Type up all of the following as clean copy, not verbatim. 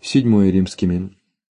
7 римскими.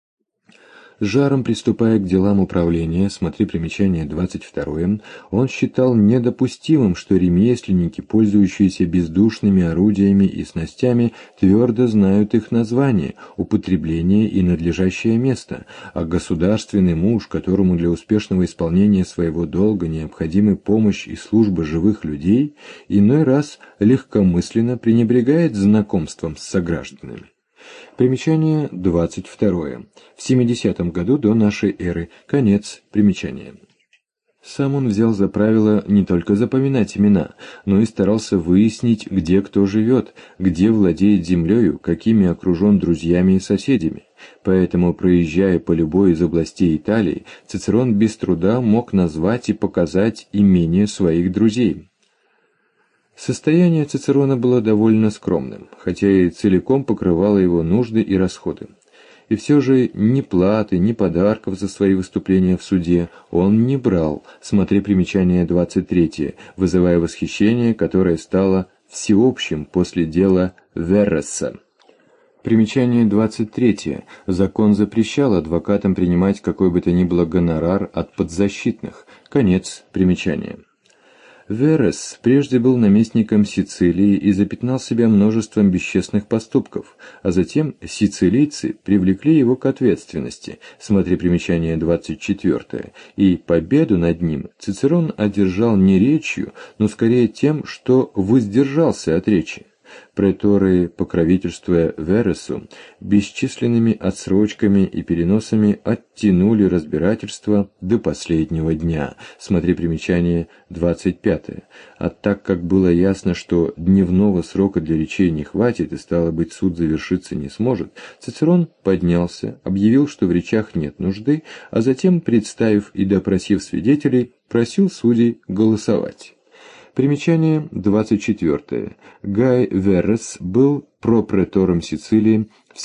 Жаром приступая к делам управления, смотри примечание 22, он считал недопустимым, что ремесленники, пользующиеся бездушными орудиями и снастями, твердо знают их название, употребление и надлежащее место, а государственный муж, которому для успешного исполнения своего долга необходимы помощь и служба живых людей, иной раз легкомысленно пренебрегает знакомством с согражданами. Примечание 22. В 70 году до нашей эры. Конец примечания. Сам он взял за правило не только запоминать имена, но и старался выяснить, где кто живет, где владеет землею, какими окружен друзьями и соседями. Поэтому, проезжая по любой из областей Италии, Цицерон без труда мог назвать и показать имение своих друзей. Состояние Цицерона было довольно скромным, хотя и целиком покрывало его нужды и расходы. И все же ни платы, ни подарков за свои выступления в суде он не брал, смотри примечание 23, вызывая восхищение, которое стало всеобщим после дела Верреса. Примечание 23. Закон запрещал адвокатам принимать какой бы то ни было гонорар от подзащитных. Конец примечания. Веррес прежде был наместником Сицилии и запятнал себя множеством бесчестных поступков, а затем сицилийцы привлекли его к ответственности, смотри примечание 24, и победу над ним Цицерон одержал не речью, но скорее тем, что воздержался от речи. Преторы, покровительствуя Верресу, бесчисленными отсрочками и переносами оттянули разбирательство до последнего дня. Смотри примечание 25. А так как было ясно, что дневного срока для речей не хватит и, стало быть, суд завершиться не сможет, Цицерон поднялся, объявил, что в речах нет нужды, а затем, представив и допросив свидетелей, просил судей голосовать. Примечание 24. Гай Веррес был пропретором Сицилии в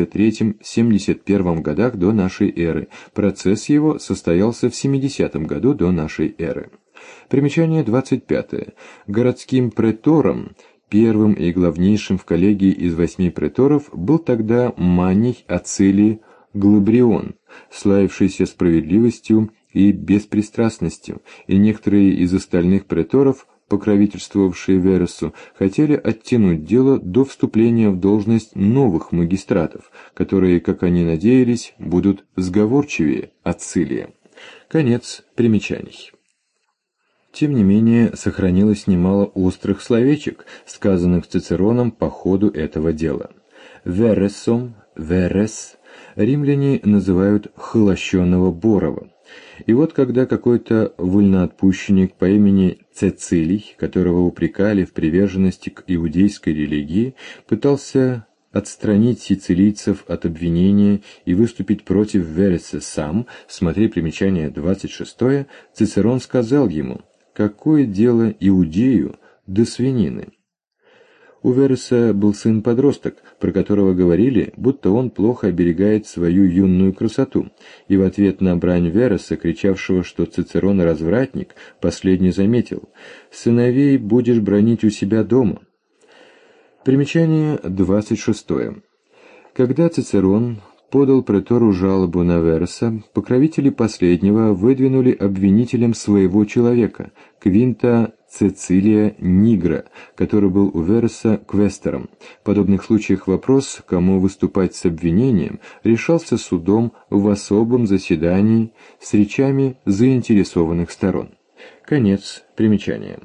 73-71 годах до нашей эры. Процесс его состоялся в 70 году до нашей эры. Примечание 25. Городским претором, первым и главнейшим в коллегии из 8 преторов, был тогда Маний Ацилий Глабрион, славившийся справедливостью и беспристрастностью, и некоторые из остальных преторов, покровительствовавшие Верресу, хотели оттянуть дело до вступления в должность новых магистратов, которые, как они надеялись, будут сговорчивее Ацилия. Конец примечаний. Тем не менее, сохранилось немало острых словечек, сказанных Цицероном по ходу этого дела. Верресом, Веррес, римляне называют холощенного Борова. И вот когда какой-то вольноотпущенник по имени Цецилий, которого упрекали в приверженности к иудейской религии, пытался отстранить сицилийцев от обвинения и выступить против Верреса сам, смотри примечание 26, Цицерон сказал ему: «Какое дело иудею до свинины?» У Верреса был сын-подросток, про которого говорили, будто он плохо оберегает свою юную красоту, и в ответ на брань Верреса, кричавшего, что Цицерон развратник, последний заметил: «Сыновей будешь бранить у себя дома». Примечание 26. Когда Цицерон подал претору жалобу на Верреса, покровители последнего выдвинули обвинителем своего человека, Квинта Цецилия Нигра, который был у Верреса квестором. В подобных случаях вопрос, кому выступать с обвинением, решался судом в особом заседании с речами заинтересованных сторон. Конец примечания.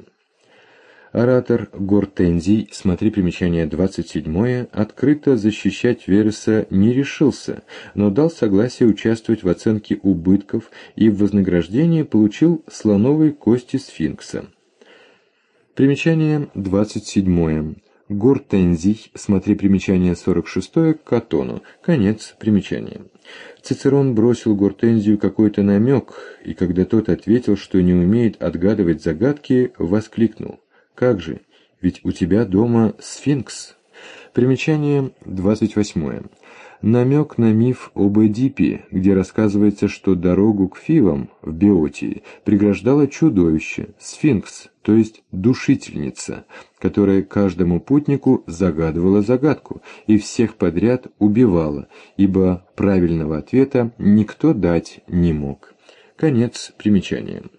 Оратор Гортензий, смотри примечание 27, открыто защищать Верреса не решился, но дал согласие участвовать в оценке убытков и в вознаграждение получил слоновые кости сфинкса. Примечание 27. Гортензий, смотри примечание 46, к Катону. Конец примечания. Цицерон бросил Гортензию какой-то намек, и когда тот ответил, что не умеет отгадывать загадки, воскликнул: «Как же, ведь у тебя дома сфинкс». Примечание 28. Намек на миф об Эдипе, где рассказывается, что дорогу к Фивам в Беотии преграждало чудовище, сфинкс, то есть душительница, которая каждому путнику загадывала загадку и всех подряд убивала, ибо правильного ответа никто дать не мог. Конец примечания.